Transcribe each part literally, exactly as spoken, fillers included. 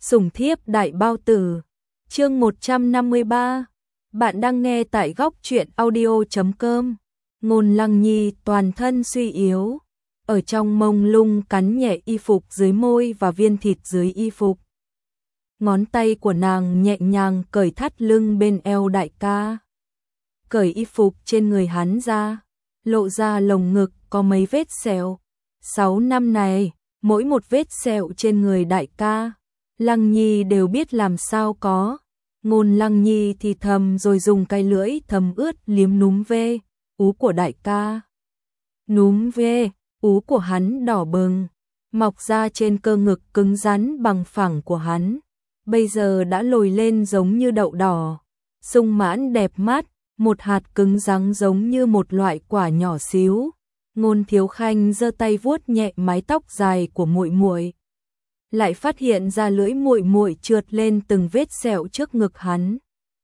Sủng thiếp đại bao tử. Chương một trăm năm mươi ba. Bạn đang nghe tại góc truyện audio chấm com. Ngôn Lăng Nhi toàn thân suy yếu, ở trong mông lung cắn nhẹ y phục dưới môi và viên thịt dưới y phục. Ngón tay của nàng nhẹ nhàng cởi thắt lưng bên eo đại ca. Cởi y phục trên người hắn ra, lộ ra lồng ngực có mấy vết sẹo. Sáu năm này, mỗi một vết sẹo trên người đại ca, Lăng Nhi đều biết làm sao có. Ngôn Lăng Nhi thì thầm rồi dùng cái lưỡi thầm ướt liếm núm ve, ú của đại ca. Núm ve, ú của hắn đỏ bừng, mọc ra trên cơ ngực cứng rắn bằng phẳng của hắn. Bây giờ đã lồi lên giống như đậu đỏ, sung mãn đẹp mắt, một hạt cứng rắn giống như một loại quả nhỏ xíu. Ngôn Thiếu Khanh giơ tay vuốt nhẹ mái tóc dài của muội muội, lại phát hiện ra lưỡi muội muội trượt lên từng vết sẹo trước ngực hắn.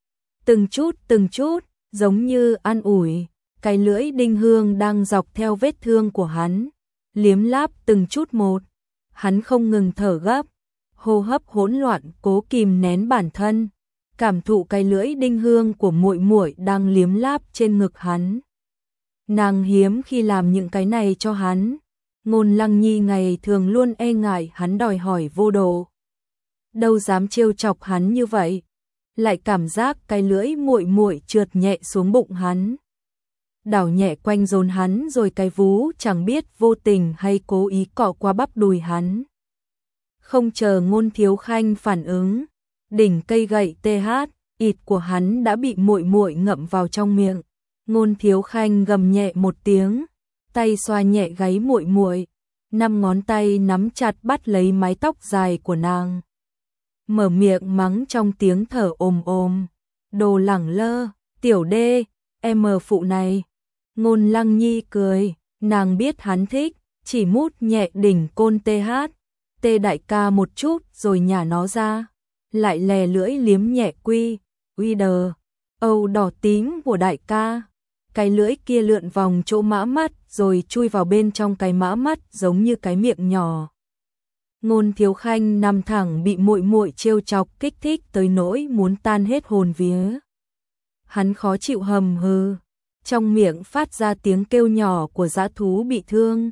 Từng chút từng chút, giống như an ủi, cái lưỡi đinh hương đang dọc theo vết thương của hắn, liếm láp từng chút một. Hắn không ngừng thở gấp, hô hấp hỗn loạn cố kìm nén bản thân, cảm thụ cái lưỡi đinh hương của muội muội đang liếm láp trên ngực hắn. Nàng hiếm khi làm những cái này cho hắn. Ngôn Lăng Nhi ngày thường luôn e ngại hắn đòi hỏi vô độ, đâu dám trêu chọc hắn như vậy, lại cảm giác cái lưỡi muội muội trượt nhẹ xuống bụng hắn, đảo nhẹ quanh rốn hắn, rồi cái vú chẳng biết vô tình hay cố ý cọ qua bắp đùi hắn. Không chờ Ngôn Thiếu Khanh phản ứng, đỉnh cây gậy tê hát ịt của hắn đã bị muội muội ngậm vào trong miệng. Ngôn Thiếu Khanh gầm nhẹ một tiếng, tay xoa nhẹ gáy muội muội, năm ngón tay nắm chặt bắt lấy mái tóc dài của nàng, mở miệng mắng trong tiếng thở ồm ồm, đồ lẳng lơ, tiểu đê, em mờ phụ này. Ngôn Lăng Nhi cười, nàng biết hắn thích, chỉ mút nhẹ đỉnh côn tê hát, tê đại ca một chút rồi nhả nó ra, lại lè lưỡi liếm nhẹ quy, uy đờ, âu đỏ tím của đại ca. Cái lưỡi kia lượn vòng chỗ mã mắt rồi chui vào bên trong cái mã mắt giống như cái miệng nhỏ. Ngôn Thiếu Khanh nằm thẳng bị muội muội trêu chọc kích thích tới nỗi muốn tan hết hồn vía. Hắn khó chịu hầm hừ, trong miệng phát ra tiếng kêu nhỏ của dã thú bị thương.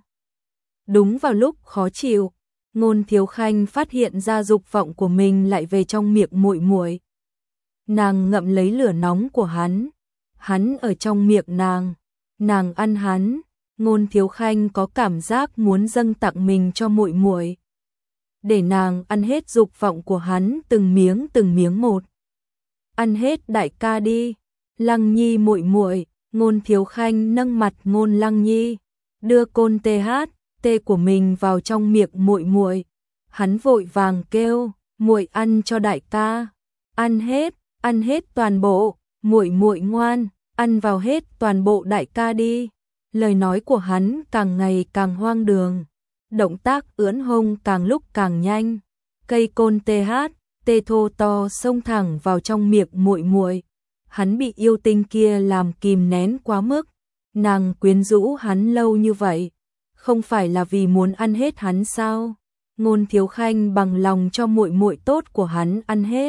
Đúng vào lúc khó chịu, Ngôn Thiếu Khanh phát hiện ra dục vọng của mình lại về trong miệng muội muội. Nàng ngậm lấy lửa nóng của hắn, hắn ở trong miệng nàng, nàng ăn hắn. Ngôn Thiếu Khanh có cảm giác muốn dâng tặng mình cho muội muội, để nàng ăn hết dục vọng của hắn từng miếng từng miếng một. Ăn hết đại ca đi, Lăng Nhi muội muội. Ngôn Thiếu Khanh nâng mặt Ngôn Lăng Nhi, đưa côn tê hát tê của mình vào trong miệng muội muội. Hắn vội vàng kêu, muội ăn cho đại ca, ăn hết, ăn hết toàn bộ, muội muội ngoan, ăn vào hết toàn bộ đại ca đi. Lời nói của hắn càng ngày càng hoang đường, động tác ưỡn hông càng lúc càng nhanh. Cây côn tê hát tê thô to xông thẳng vào trong miệng muội muội. Hắn bị yêu tinh kia làm kìm nén quá mức, nàng quyến rũ hắn lâu như vậy, không phải là vì muốn ăn hết hắn sao? Ngôn Thiếu Khanh bằng lòng cho muội muội tốt của hắn ăn hết.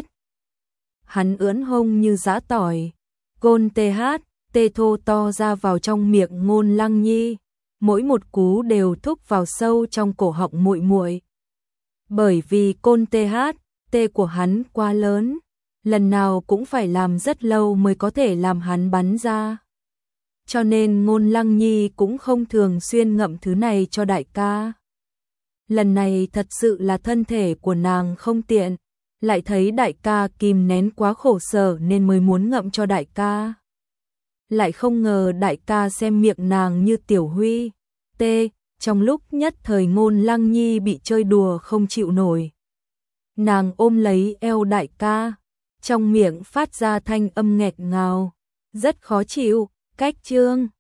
Hắn ưỡn hông như giã tỏi, côn tê hát tê thô to ra vào trong miệng Ngôn Lăng Nhi, mỗi một cú đều thúc vào sâu trong cổ họng muội muội. Bởi vì côn tê hát tê của hắn quá lớn, lần nào cũng phải làm rất lâu mới có thể làm hắn bắn ra. Cho nên Ngôn Lăng Nhi cũng không thường xuyên ngậm thứ này cho đại ca. Lần này thật sự là thân thể của nàng không tiện, lại thấy đại ca kìm nén quá khổ sở nên mới muốn ngậm cho đại ca. Lại không ngờ đại ca xem miệng nàng như tiểu huy tê, trong lúc nhất thời Ngôn Lăng Nhi bị chơi đùa không chịu nổi. Nàng ôm lấy eo đại ca, trong miệng phát ra thanh âm nghẹt ngào, rất khó chịu. Cách chương